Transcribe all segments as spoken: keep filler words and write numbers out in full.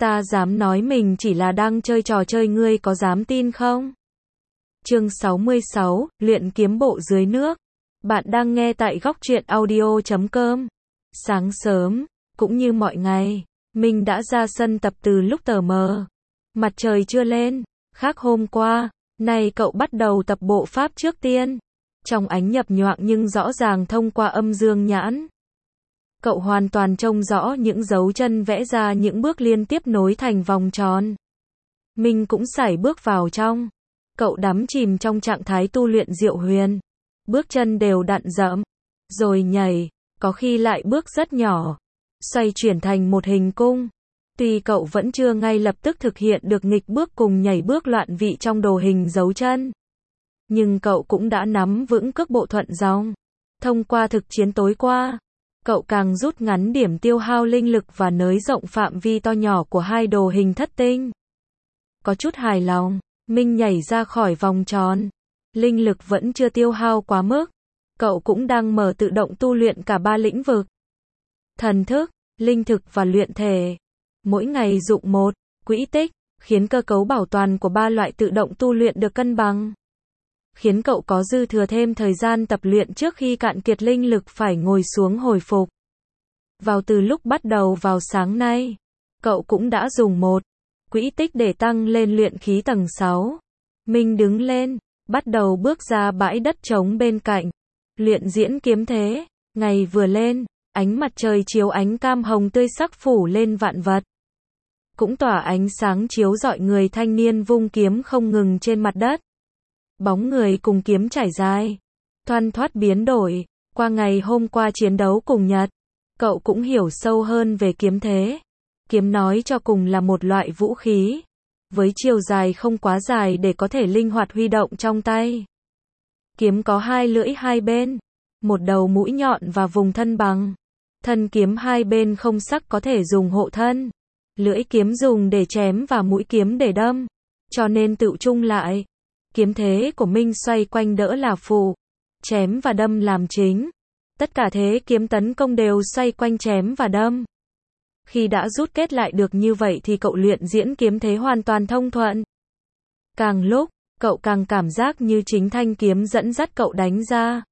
Ta dám nói mình chỉ là đang chơi trò chơi, ngươi có dám tin không? Chương sáu mươi sáu, luyện kiếm bộ dưới nước. Bạn đang nghe tại góc truyện audio chấm com. Sáng sớm, cũng như mọi ngày, mình đã ra sân tập từ lúc tờ mờ. Mặt trời chưa lên, khác hôm qua, nay cậu bắt đầu tập bộ pháp trước tiên. Trong ánh nhập nhoạng nhưng rõ ràng thông qua âm dương nhãn, cậu hoàn toàn trông rõ những dấu chân vẽ ra những bước liên tiếp nối thành vòng tròn. Mình cũng sải bước vào trong. Cậu đắm chìm trong trạng thái tu luyện diệu huyền. Bước chân đều đặn dẫm, rồi nhảy, có khi lại bước rất nhỏ, xoay chuyển thành một hình cung. Tuy cậu vẫn chưa ngay lập tức thực hiện được nghịch bước cùng nhảy bước loạn vị trong đồ hình dấu chân, nhưng cậu cũng đã nắm vững cước bộ thuận dòng. Thông qua thực chiến tối qua, cậu càng rút ngắn điểm tiêu hao linh lực và nới rộng phạm vi to nhỏ của hai đồ hình thất tinh. Có chút hài lòng, Minh nhảy ra khỏi vòng tròn. Linh lực vẫn chưa tiêu hao quá mức. Cậu cũng đang mở tự động tu luyện cả ba lĩnh vực: thần thức, linh thực và luyện thể. Mỗi ngày dụng một quỹ tích, khiến cơ cấu bảo toàn của ba loại tự động tu luyện được cân bằng, khiến cậu có dư thừa thêm thời gian tập luyện trước khi cạn kiệt linh lực phải ngồi xuống hồi phục. Vào từ lúc bắt đầu vào sáng nay, cậu cũng đã dùng một quỹ tích để tăng lên luyện khí tầng sáu. Minh đứng lên, bắt đầu bước ra bãi đất trống bên cạnh. Luyện diễn kiếm thế. Ngày vừa lên, ánh mặt trời chiếu ánh cam hồng tươi sắc phủ lên vạn vật, cũng tỏa ánh sáng chiếu rọi người thanh niên vung kiếm không ngừng trên mặt đất. Bóng người cùng kiếm trải dài, thoăn thoắt biến đổi. Qua ngày hôm qua chiến đấu cùng Nhật, cậu cũng hiểu sâu hơn về kiếm thế. Kiếm nói cho cùng là một loại vũ khí, với chiều dài không quá dài để có thể linh hoạt huy động trong tay. Kiếm có hai lưỡi hai bên, một đầu mũi nhọn và vùng thân bằng. Thân kiếm hai bên không sắc có thể dùng hộ thân. Lưỡi kiếm dùng để chém và mũi kiếm để đâm, cho nên tự chung lại, kiếm thế của Minh xoay quanh đỡ là phụ, chém và đâm làm chính. Tất cả thế kiếm tấn công đều xoay quanh chém và đâm. Khi đã rút kết lại được như vậy thì cậu luyện diễn kiếm thế hoàn toàn thông thuận. Càng lúc, cậu càng cảm giác như chính thanh kiếm dẫn dắt cậu đánh ra,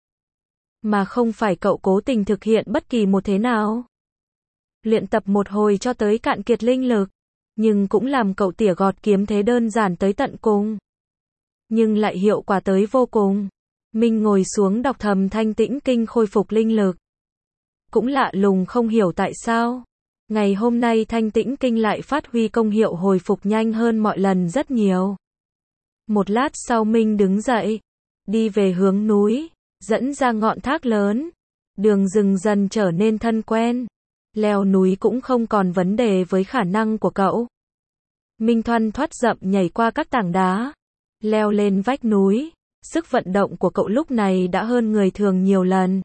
mà không phải cậu cố tình thực hiện bất kỳ một thế nào. Luyện tập một hồi cho tới cạn kiệt linh lực, nhưng cũng làm cậu tỉa gọt kiếm thế đơn giản tới tận cùng, nhưng lại hiệu quả tới vô cùng. Minh ngồi xuống đọc thầm Thanh Tĩnh Kinh khôi phục linh lực. Cũng lạ lùng không hiểu tại sao, ngày hôm nay Thanh Tĩnh Kinh lại phát huy công hiệu hồi phục nhanh hơn mọi lần rất nhiều. Một lát sau Minh đứng dậy, đi về hướng núi, dẫn ra ngọn thác lớn. Đường rừng dần trở nên thân quen. Leo núi cũng không còn vấn đề với khả năng của cậu. Minh thoăn thoắt dậm nhảy qua các tảng đá, leo lên vách núi. Sức vận động của cậu lúc này đã hơn người thường nhiều lần.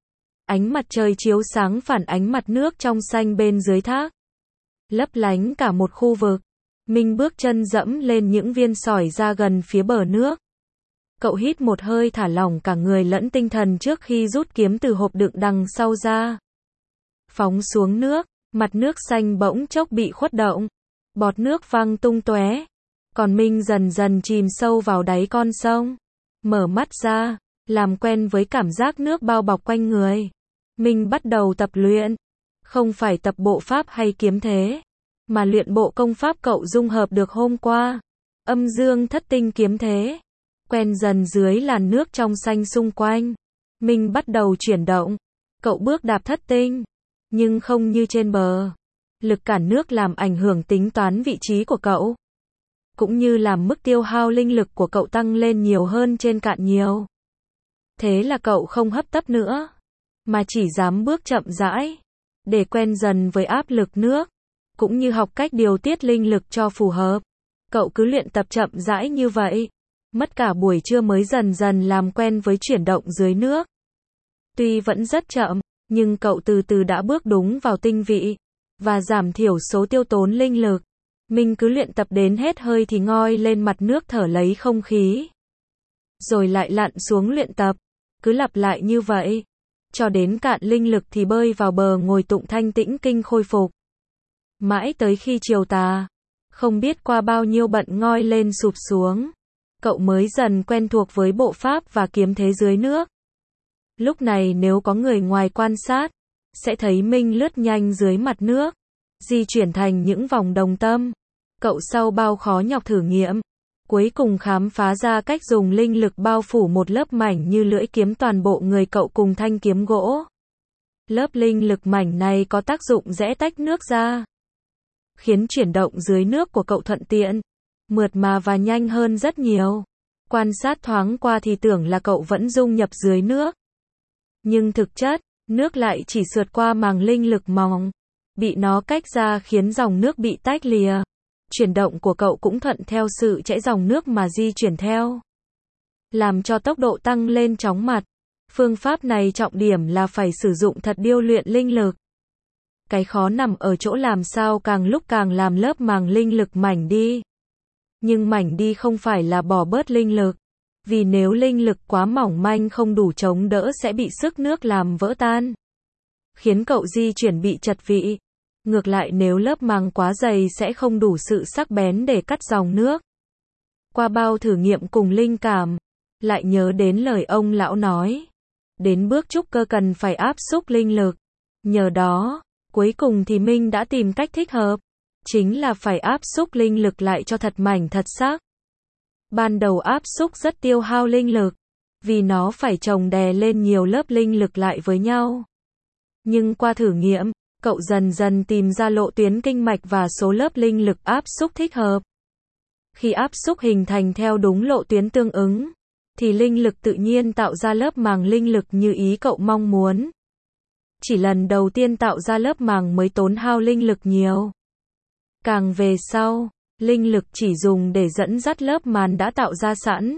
Ánh mặt trời chiếu sáng phản ánh mặt nước trong xanh bên dưới thác, lấp lánh cả một khu vực. Minh bước chân dẫm lên những viên sỏi ra gần phía bờ nước. Cậu hít một hơi thả lỏng cả người lẫn tinh thần trước khi rút kiếm từ hộp đựng đằng sau ra. Phóng xuống nước, mặt nước xanh bỗng chốc bị khuất động, bọt nước văng tung tóe. Còn Minh dần dần chìm sâu vào đáy con sông. Mở mắt ra, làm quen với cảm giác nước bao bọc quanh người, Minh bắt đầu tập luyện. Không phải tập bộ pháp hay kiếm thế, mà luyện bộ công pháp cậu dung hợp được hôm qua. Âm dương thất tinh kiếm thế. Quen dần dưới làn nước trong xanh xung quanh, Minh bắt đầu chuyển động. Cậu bước đạp thất tinh, nhưng không như trên bờ. Lực cản nước làm ảnh hưởng tính toán vị trí của cậu, cũng như làm mức tiêu hao linh lực của cậu tăng lên nhiều hơn trên cạn nhiều. Thế là cậu không hấp tấp nữa, mà chỉ dám bước chậm rãi, để quen dần với áp lực nước, cũng như học cách điều tiết linh lực cho phù hợp. Cậu cứ luyện tập chậm rãi như vậy, mất cả buổi trưa mới dần dần làm quen với chuyển động dưới nước. Tuy vẫn rất chậm, nhưng cậu từ từ đã bước đúng vào tinh vị, và giảm thiểu số tiêu tốn linh lực. Mình cứ luyện tập đến hết hơi thì ngoi lên mặt nước thở lấy không khí, rồi lại lặn xuống luyện tập. Cứ lặp lại như vậy, cho đến cạn linh lực thì bơi vào bờ ngồi tụng Thanh Tĩnh Kinh khôi phục. Mãi tới khi chiều tà, không biết qua bao nhiêu bận ngoi lên sụp xuống, cậu mới dần quen thuộc với bộ pháp và kiếm thế dưới nước. Lúc này nếu có người ngoài quan sát, sẽ thấy Minh lướt nhanh dưới mặt nước, di chuyển thành những vòng đồng tâm. Cậu sau bao khó nhọc thử nghiệm, cuối cùng khám phá ra cách dùng linh lực bao phủ một lớp mảnh như lưỡi kiếm toàn bộ người cậu cùng thanh kiếm gỗ. Lớp linh lực mảnh này có tác dụng rẽ tách nước ra, khiến chuyển động dưới nước của cậu thuận tiện, mượt mà và nhanh hơn rất nhiều. Quan sát thoáng qua thì tưởng là cậu vẫn dung nhập dưới nước. Nhưng thực chất, nước lại chỉ sượt qua màng linh lực mỏng, bị nó cách ra khiến dòng nước bị tách lìa. Chuyển động của cậu cũng thuận theo sự chảy dòng nước mà di chuyển theo, làm cho tốc độ tăng lên chóng mặt. Phương pháp này trọng điểm là phải sử dụng thật điêu luyện linh lực. Cái khó nằm ở chỗ làm sao càng lúc càng làm lớp màng linh lực mảnh đi. Nhưng mảnh đi không phải là bỏ bớt linh lực, vì nếu linh lực quá mỏng manh không đủ chống đỡ sẽ bị sức nước làm vỡ tan, khiến cậu di chuyển bị chật vị. Ngược lại nếu lớp màng quá dày sẽ không đủ sự sắc bén để cắt dòng nước. Qua bao thử nghiệm cùng linh cảm, lại nhớ đến lời ông lão nói, đến bước trúc cơ cần phải áp xúc linh lực. Nhờ đó, cuối cùng thì Minh đã tìm cách thích hợp, chính là phải áp xúc linh lực lại cho thật mảnh thật sắc. Ban đầu áp xúc rất tiêu hao linh lực, vì nó phải chồng đè lên nhiều lớp linh lực lại với nhau. Nhưng qua thử nghiệm, cậu dần dần tìm ra lộ tuyến kinh mạch và số lớp linh lực áp xúc thích hợp. Khi áp xúc hình thành theo đúng lộ tuyến tương ứng, thì linh lực tự nhiên tạo ra lớp màng linh lực như ý cậu mong muốn. Chỉ lần đầu tiên tạo ra lớp màng mới tốn hao linh lực nhiều. Càng về sau, linh lực chỉ dùng để dẫn dắt lớp màng đã tạo ra sẵn,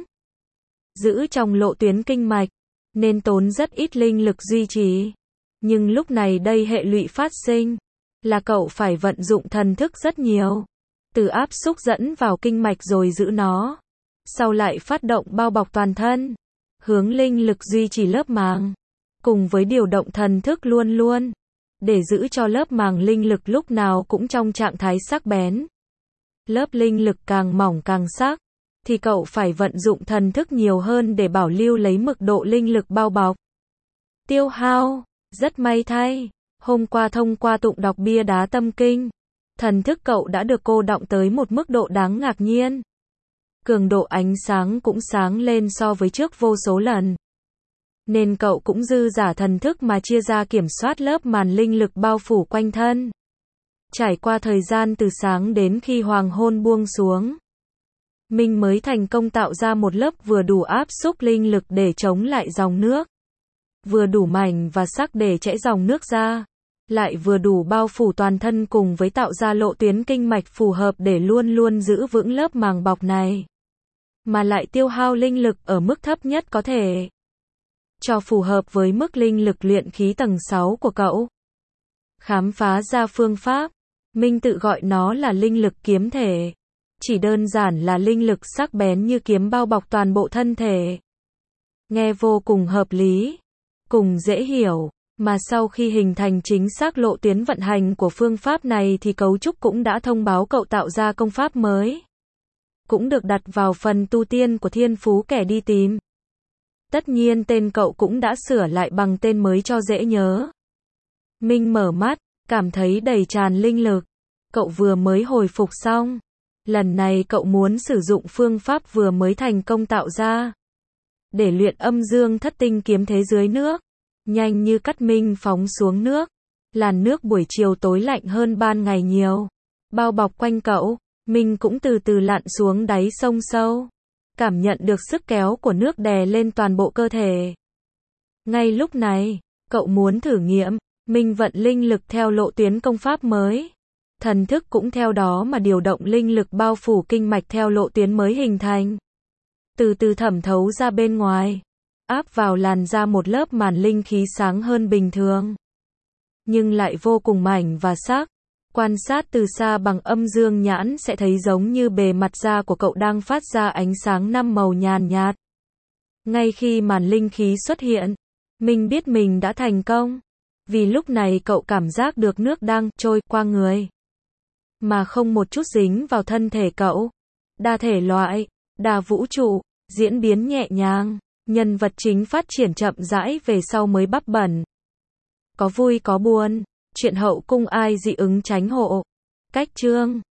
giữ trong lộ tuyến kinh mạch, nên tốn rất ít linh lực duy trì. Nhưng lúc này đây hệ lụy phát sinh, là cậu phải vận dụng thần thức rất nhiều. Từ áp xúc dẫn vào kinh mạch rồi giữ nó. Sau lại phát động bao bọc toàn thân. Hướng linh lực duy trì lớp màng. Cùng với điều động thần thức luôn luôn. Để giữ cho lớp màng linh lực lúc nào cũng trong trạng thái sắc bén. Lớp linh lực càng mỏng càng sắc, thì cậu phải vận dụng thần thức nhiều hơn để bảo lưu lấy mực độ linh lực bao bọc. Tiêu hao. Rất may thay, hôm qua thông qua tụng đọc bia đá tâm kinh, thần thức cậu đã được cô đọng tới một mức độ đáng ngạc nhiên. Cường độ ánh sáng cũng sáng lên so với trước vô số lần. Nên cậu cũng dư giả thần thức mà chia ra kiểm soát lớp màn linh lực bao phủ quanh thân. Trải qua thời gian từ sáng đến khi hoàng hôn buông xuống, Minh mới thành công tạo ra một lớp vừa đủ áp xúc linh lực để chống lại dòng nước, vừa đủ mảnh và sắc để chảy dòng nước ra, lại vừa đủ bao phủ toàn thân cùng với tạo ra lộ tuyến kinh mạch phù hợp để luôn luôn giữ vững lớp màng bọc này, mà lại tiêu hao linh lực ở mức thấp nhất có thể, cho phù hợp với mức linh lực luyện khí tầng sáu của cậu. Khám phá ra phương pháp, Minh tự gọi nó là linh lực kiếm thể. Chỉ đơn giản là linh lực sắc bén như kiếm bao bọc toàn bộ thân thể. Nghe vô cùng hợp lý, cùng dễ hiểu, mà sau khi hình thành chính xác lộ tuyến vận hành của phương pháp này thì cấu trúc cũng đã thông báo cậu tạo ra công pháp mới. Cũng được đặt vào phần tu tiên của thiên phú kẻ đi tìm. Tất nhiên tên cậu cũng đã sửa lại bằng tên mới cho dễ nhớ. Minh mở mắt, cảm thấy đầy tràn linh lực. Cậu vừa mới hồi phục xong. Lần này cậu muốn sử dụng phương pháp vừa mới thành công tạo ra, để luyện âm dương thất tinh kiếm thế dưới nước. Nhanh như cắt Minh phóng xuống nước. Làn nước buổi chiều tối lạnh hơn ban ngày nhiều. Bao bọc quanh cậu, Minh cũng từ từ lặn xuống đáy sông sâu. Cảm nhận được sức kéo của nước đè lên toàn bộ cơ thể. Ngay lúc này, cậu muốn thử nghiệm, Minh vận linh lực theo lộ tuyến công pháp mới. Thần thức cũng theo đó mà điều động linh lực bao phủ kinh mạch theo lộ tuyến mới hình thành. Từ từ thẩm thấu ra bên ngoài, áp vào làn da một lớp màn linh khí sáng hơn bình thường. Nhưng lại vô cùng mảnh và sắc. Quan sát từ xa bằng âm dương nhãn sẽ thấy giống như bề mặt da của cậu đang phát ra ánh sáng năm màu nhàn nhạt. Ngay khi màn linh khí xuất hiện, Minh biết mình đã thành công. Vì lúc này cậu cảm giác được nước đang trôi qua người. mà không một chút dính vào thân thể cậu. Đa thể loại, đa vũ trụ, diễn biến nhẹ nhàng, nhân vật chính phát triển chậm rãi về sau mới bắp bẩn. Có vui có buồn, chuyện hậu cung ai dị ứng tránh hộ. Cách chương